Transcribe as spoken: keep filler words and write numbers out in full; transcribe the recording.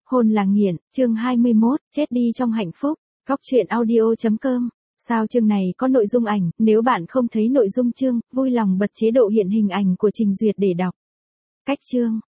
Hôn là nghiện, chương hai mươi mốt, chết đi trong hạnh phúc. Góc truyện audio chấm com. Sao chương này có nội dung ảnh, nếu bạn không thấy nội dung chương, vui lòng bật chế độ hiện hình ảnh của Trình Duyệt để đọc. Cách chương,